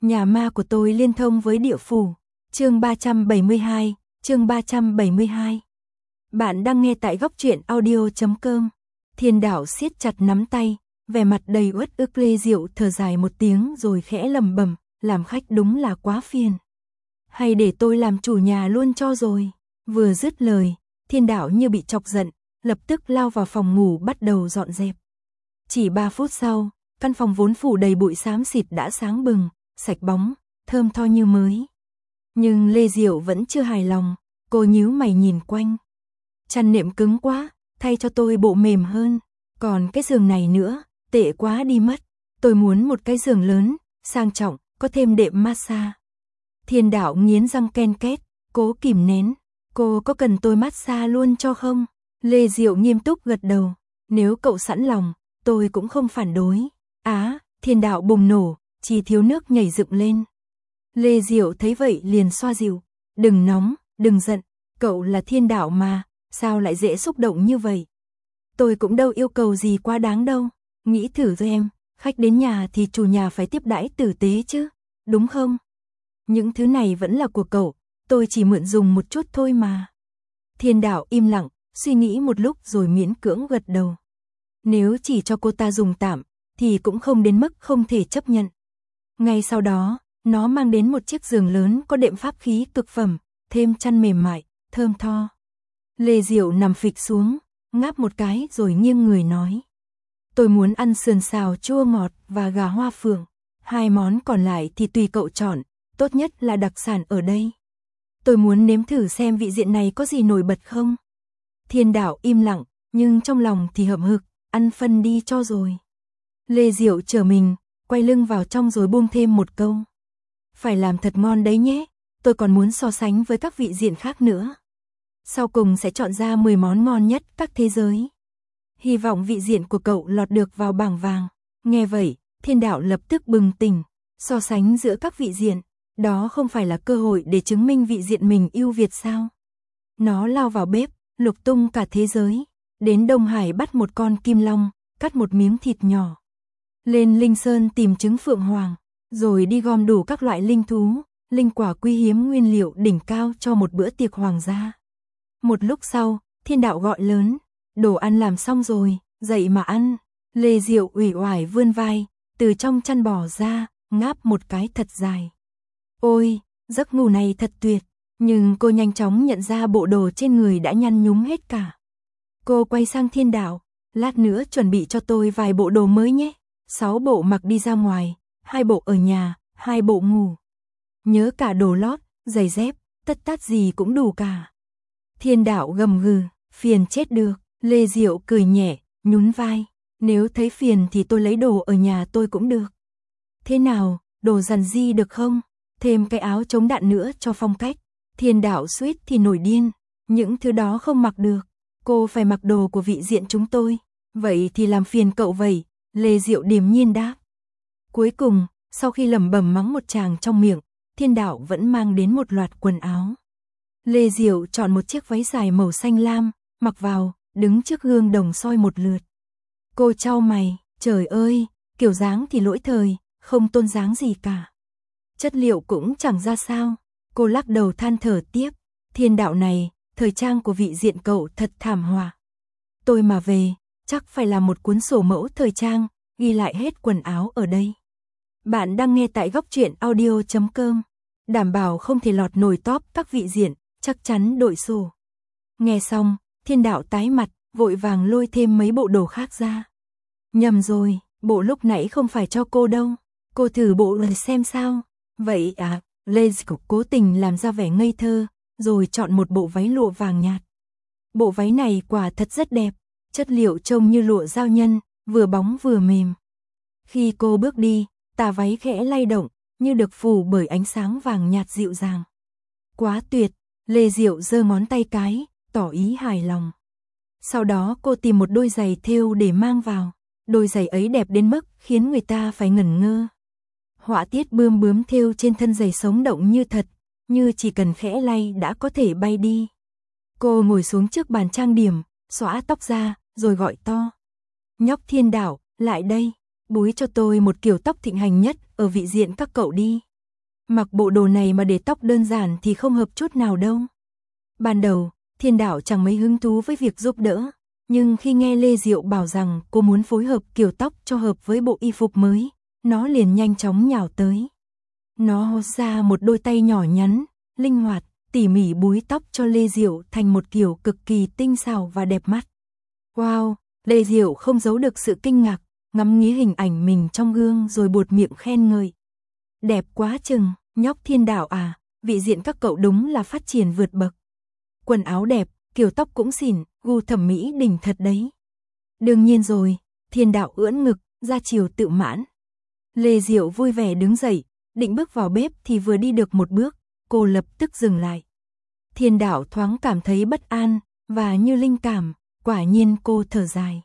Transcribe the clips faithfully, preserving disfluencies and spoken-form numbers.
Nhà ma của tôi liên thông với địa phủ. Chương ba trăm bảy mươi hai, chương ba trăm bảy mươi hai. Bạn đang nghe tại góc truyện audio chấm com. Thiên Đạo siết chặt nắm tay, vẻ mặt đầy uất ức. Lê Diệu thở dài một tiếng rồi khẽ lẩm bẩm, làm khách đúng là quá phiền. Hay để tôi làm chủ nhà luôn cho rồi. Vừa dứt lời, Thiên Đạo như bị chọc giận, lập tức lao vào phòng ngủ bắt đầu dọn dẹp. Chỉ ba phút sau, căn phòng vốn phủ đầy bụi xám xịt đã sáng bừng, sạch bóng, thơm tho như mới. Nhưng Lê Diệu vẫn chưa hài lòng, cô nhíu mày nhìn quanh. Chăn nệm cứng quá, thay cho tôi bộ mềm hơn. Còn cái giường này nữa, tệ quá đi mất. Tôi muốn một cái giường lớn, sang trọng, có thêm đệm massage. Thiên Đạo nghiến răng ken két, cố kìm nén. Cô có cần tôi massage luôn cho không? Lê Diệu nghiêm túc gật đầu. Nếu cậu sẵn lòng, tôi cũng không phản đối. Á, Thiên Đạo bùng nổ, chỉ thiếu nước nhảy dựng lên. Lê Diệu thấy vậy liền xoa dịu. Đừng nóng, đừng giận, cậu là Thiên Đạo mà, sao lại dễ xúc động như vậy? Tôi cũng đâu yêu cầu gì quá đáng đâu. Nghĩ thử rồi em, khách đến nhà thì chủ nhà phải tiếp đãi tử tế chứ, đúng không? Những thứ này vẫn là của cậu, tôi chỉ mượn dùng một chút thôi mà. Thiên Đạo im lặng, suy nghĩ một lúc rồi miễn cưỡng gật đầu. Nếu chỉ cho cô ta dùng tạm, thì cũng không đến mức không thể chấp nhận. Ngay sau đó, nó mang đến một chiếc giường lớn có đệm pháp khí cực phẩm, thêm chăn mềm mại, thơm tho. Lê Diệu nằm phịch xuống, ngáp một cái rồi nghiêng người nói. Tôi muốn ăn sườn xào chua ngọt và gà hoa phượng. Hai món còn lại thì tùy cậu chọn, tốt nhất là đặc sản ở đây. Tôi muốn nếm thử xem vị diện này có gì nổi bật không. Thiên Đạo im lặng, nhưng trong lòng thì hậm hực, ăn phân đi cho rồi. Lê Diệu trở mình, quay lưng vào trong rồi buông thêm một câu. Phải làm thật ngon đấy nhé, tôi còn muốn so sánh với các vị diện khác nữa. Sau cùng sẽ chọn ra mười món ngon nhất các thế giới. Hy vọng vị diện của cậu lọt được vào bảng vàng. Nghe vậy, Thiên Đạo lập tức bừng tỉnh. So sánh giữa các vị diện, đó không phải là cơ hội để chứng minh vị diện mình ưu việt sao? Nó lao vào bếp, lục tung cả thế giới. Đến Đông Hải bắt một con kim long, cắt một miếng thịt nhỏ. Lên Linh Sơn tìm trứng phượng hoàng, rồi đi gom đủ các loại linh thú, linh quả quý hiếm nguyên liệu đỉnh cao cho một bữa tiệc hoàng gia. Một lúc sau, Thiên Đạo gọi lớn, đồ ăn làm xong rồi, dậy mà ăn. Lê Diệu uể oải vươn vai, từ trong chăn bò ra, ngáp một cái thật dài. Ôi, giấc ngủ này thật tuyệt, nhưng cô nhanh chóng nhận ra bộ đồ trên người đã nhăn nhúm hết cả. Cô quay sang Thiên Đạo, lát nữa chuẩn bị cho tôi vài bộ đồ mới nhé. Sáu bộ mặc đi ra ngoài, hai bộ ở nhà, hai bộ ngủ. Nhớ cả đồ lót, giày dép, tất tát gì cũng đủ cả. Thiên Đạo gầm gừ, phiền chết được. Lê Diệu cười nhẹ, nhún vai. Nếu thấy phiền thì tôi lấy đồ ở nhà tôi cũng được. Thế nào, đồ dằn di được không? Thêm cái áo chống đạn nữa cho phong cách. Thiên Đạo suýt thì nổi điên. Những thứ đó không mặc được. Cô phải mặc đồ của vị diện chúng tôi. Vậy thì làm phiền cậu vậy. Lê Diệu điềm nhiên đáp. Cuối cùng, sau khi lẩm bẩm mắng một tràng trong miệng, Thiên Đạo vẫn mang đến một loạt quần áo. Lê Diệu chọn một chiếc váy dài màu xanh lam, mặc vào, đứng trước gương đồng soi một lượt. Cô chau mày, trời ơi, kiểu dáng thì lỗi thời, không tôn dáng gì cả. Chất liệu cũng chẳng ra sao. Cô lắc đầu than thở tiếp. Thiên Đạo này, thời trang của vị diện cậu thật thảm họa. Tôi mà về, chắc phải làm một cuốn sổ mẫu thời trang, ghi lại hết quần áo ở đây. Bạn đang nghe tại góc truyện audio chấm com. Đảm bảo không thể lọt nổi top các vị diện, chắc chắn đội sổ. Nghe xong, Thiên Đạo tái mặt, vội vàng lôi thêm mấy bộ đồ khác ra. Nhầm rồi, bộ lúc nãy không phải cho cô đâu. Cô thử bộ rồi xem sao. Vậy à, Lê Diệu cố tình làm ra vẻ ngây thơ, rồi chọn một bộ váy lụa vàng nhạt. Bộ váy này quả thật rất đẹp, chất liệu trông như lụa giao nhân, vừa bóng vừa mềm. Khi cô bước đi, tà váy khẽ lay động, như được phủ bởi ánh sáng vàng nhạt dịu dàng. Quá tuyệt, Lê Diệu giơ ngón tay cái, tỏ ý hài lòng. Sau đó cô tìm một đôi giày thêu để mang vào. Đôi giày ấy đẹp đến mức khiến người ta phải ngẩn ngơ. Họa tiết bươm bướm thêu trên thân giày sống động như thật, như chỉ cần khẽ lay đã có thể bay đi. Cô ngồi xuống trước bàn trang điểm, xõa tóc ra, rồi gọi to. Nhóc Thiên Đạo, lại đây, búi cho tôi một kiểu tóc thịnh hành nhất ở vị diện các cậu đi. Mặc bộ đồ này mà để tóc đơn giản thì không hợp chút nào đâu. Ban đầu, Thiên Đạo chẳng mấy hứng thú với việc giúp đỡ, nhưng khi nghe Lê Diệu bảo rằng cô muốn phối hợp kiểu tóc cho hợp với bộ y phục mới, nó liền nhanh chóng nhào tới. Nó hốt ra một đôi tay nhỏ nhắn, linh hoạt, tỉ mỉ búi tóc cho Lê Diệu thành một kiểu cực kỳ tinh xảo và đẹp mắt. Wow, Lê Diệu không giấu được sự kinh ngạc, ngắm nghía hình ảnh mình trong gương rồi buột miệng khen ngợi. Đẹp quá chừng, nhóc Thiên Đạo à, vị diện các cậu đúng là phát triển vượt bậc. Quần áo đẹp, kiểu tóc cũng xỉn, gu thẩm mỹ đỉnh thật đấy. Đương nhiên rồi, Thiên Đạo ưỡn ngực, ra chiều tự mãn. Lê Diệu vui vẻ đứng dậy, định bước vào bếp thì vừa đi được một bước, cô lập tức dừng lại. Thiên Đạo thoáng cảm thấy bất an, và như linh cảm, quả nhiên cô thở dài.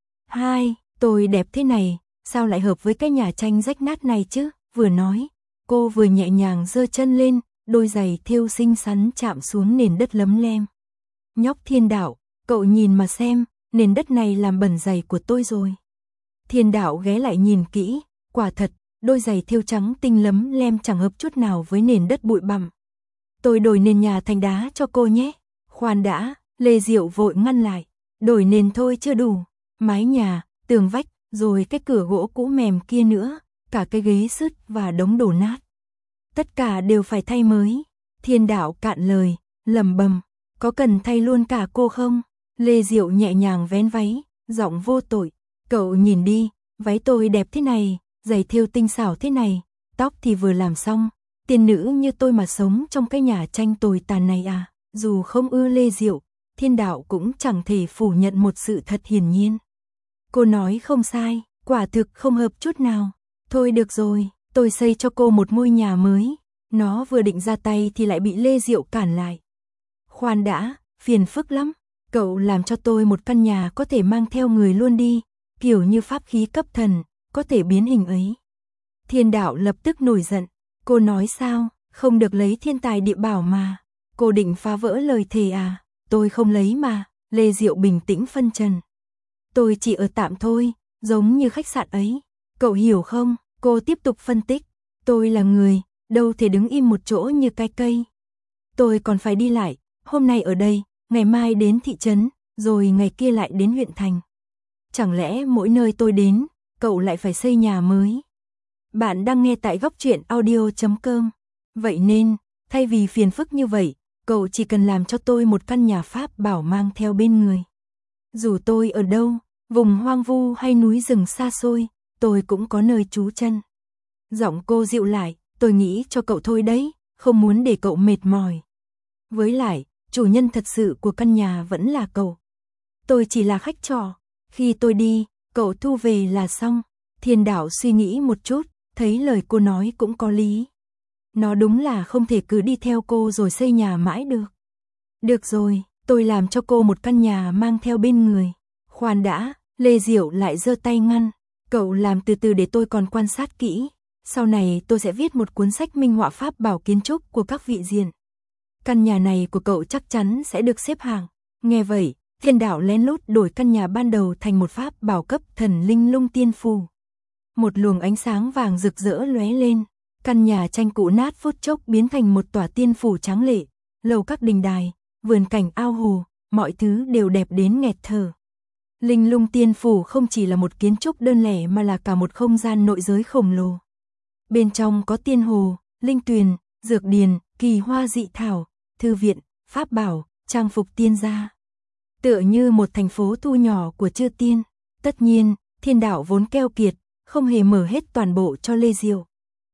Hai, tôi đẹp thế này, sao lại hợp với cái nhà tranh rách nát này chứ? Vừa nói, cô vừa nhẹ nhàng giơ chân lên, đôi giày thêu xinh xắn chạm xuống nền đất lấm lem. Nhóc Thiên Đạo, cậu nhìn mà xem, nền đất này làm bẩn giày của tôi rồi. Thiên Đạo ghé lại nhìn kỹ, quả thật, đôi giày thêu trắng tinh lấm lem chẳng hợp chút nào với nền đất bụi bặm. Tôi đổi nền nhà thành đá cho cô nhé. Khoan đã, Lê Diệu vội ngăn lại. Đổi nền thôi chưa đủ. Mái nhà, tường vách, rồi cái cửa gỗ cũ mềm kia nữa, cả cái ghế sứt và đống đổ nát. Tất cả đều phải thay mới. Thiên Đạo cạn lời, lẩm bẩm, có cần thay luôn cả cô không? Lê Diệu nhẹ nhàng vén váy, giọng vô tội. Cậu nhìn đi, váy tôi đẹp thế này, giày thêu tinh xảo thế này, tóc thì vừa làm xong. Tiên nữ như tôi mà sống trong cái nhà tranh tồi tàn này à? Dù không ưa Lê Diệu, Thiên Đạo cũng chẳng thể phủ nhận một sự thật hiển nhiên. Cô nói không sai, quả thực không hợp chút nào. Thôi được rồi, tôi xây cho cô một ngôi nhà mới. Nó vừa định ra tay thì lại bị Lê Diệu cản lại. Khoan đã, phiền phức lắm. Cậu làm cho tôi một căn nhà có thể mang theo người luôn đi, kiểu như pháp khí cấp thần, có thể biến hình ấy. Thiên Đạo lập tức nổi giận. Cô nói sao, không được lấy thiên tài địa bảo mà. Cô định phá vỡ lời thề à? Tôi không lấy mà. Lê Diệu bình tĩnh phân trần. Tôi chỉ ở tạm thôi, giống như khách sạn ấy. Cậu hiểu không? Cô tiếp tục phân tích. Tôi là người, đâu thể đứng im một chỗ như cái cây. Tôi còn phải đi lại, hôm nay ở đây, ngày mai đến thị trấn, rồi ngày kia lại đến huyện thành. Chẳng lẽ mỗi nơi tôi đến, cậu lại phải xây nhà mới? Bạn đang nghe tại góc truyện audio chấm com. Vậy nên, thay vì phiền phức như vậy, cậu chỉ cần làm cho tôi một căn nhà pháp bảo mang theo bên người. Dù tôi ở đâu, vùng hoang vu hay núi rừng xa xôi, tôi cũng có nơi trú chân. Giọng cô dịu lại, tôi nghĩ cho cậu thôi đấy, không muốn để cậu mệt mỏi. Với lại, chủ nhân thật sự của căn nhà vẫn là cậu. Tôi chỉ là khách trọ, khi tôi đi, cậu thu về là xong. Thiên Đạo suy nghĩ một chút, thấy lời cô nói cũng có lý. Nó đúng là không thể cứ đi theo cô rồi xây nhà mãi được. Được rồi, tôi làm cho cô một căn nhà mang theo bên người. Khoan đã, Lê Diệu lại giơ tay ngăn. Cậu làm từ từ để tôi còn quan sát kỹ. Sau này tôi sẽ viết một cuốn sách minh họa pháp bảo kiến trúc của các vị diện. Căn nhà này của cậu chắc chắn sẽ được xếp hạng. Nghe vậy, Thiên Đạo lén lút đổi căn nhà ban đầu thành một pháp bảo cấp thần linh lung tiên phù. Một luồng ánh sáng vàng rực rỡ lóe lên, căn nhà tranh cũ nát phút chốc biến thành một tòa tiên phủ tráng lệ, lầu các đình đài, vườn cảnh ao hồ, mọi thứ đều đẹp đến nghẹt thở. Linh lung tiên phủ không chỉ là một kiến trúc đơn lẻ mà là cả một không gian nội giới khổng lồ. Bên trong có tiên hồ, linh tuyền, dược điền, kỳ hoa dị thảo, thư viện, pháp bảo, trang phục tiên gia. Tựa như một thành phố thu nhỏ của chư tiên. Tất nhiên, Thiên Đạo vốn keo kiệt, không hề mở hết toàn bộ cho Lê Diệu.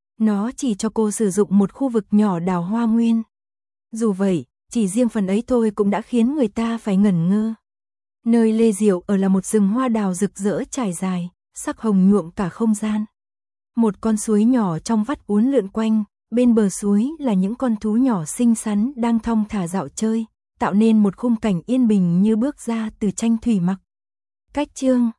Nó chỉ cho cô sử dụng một khu vực nhỏ đào hoa nguyên. Dù vậy, chỉ riêng phần ấy thôi cũng đã khiến người ta phải ngẩn ngơ. Nơi Lê Diệu ở là một rừng hoa đào rực rỡ trải dài, sắc hồng nhuộm cả không gian. Một con suối nhỏ trong vắt uốn lượn quanh, bên bờ suối là những con thú nhỏ xinh xắn đang thong thả dạo chơi, tạo nên một khung cảnh yên bình như bước ra từ tranh thủy mặc. Cách chương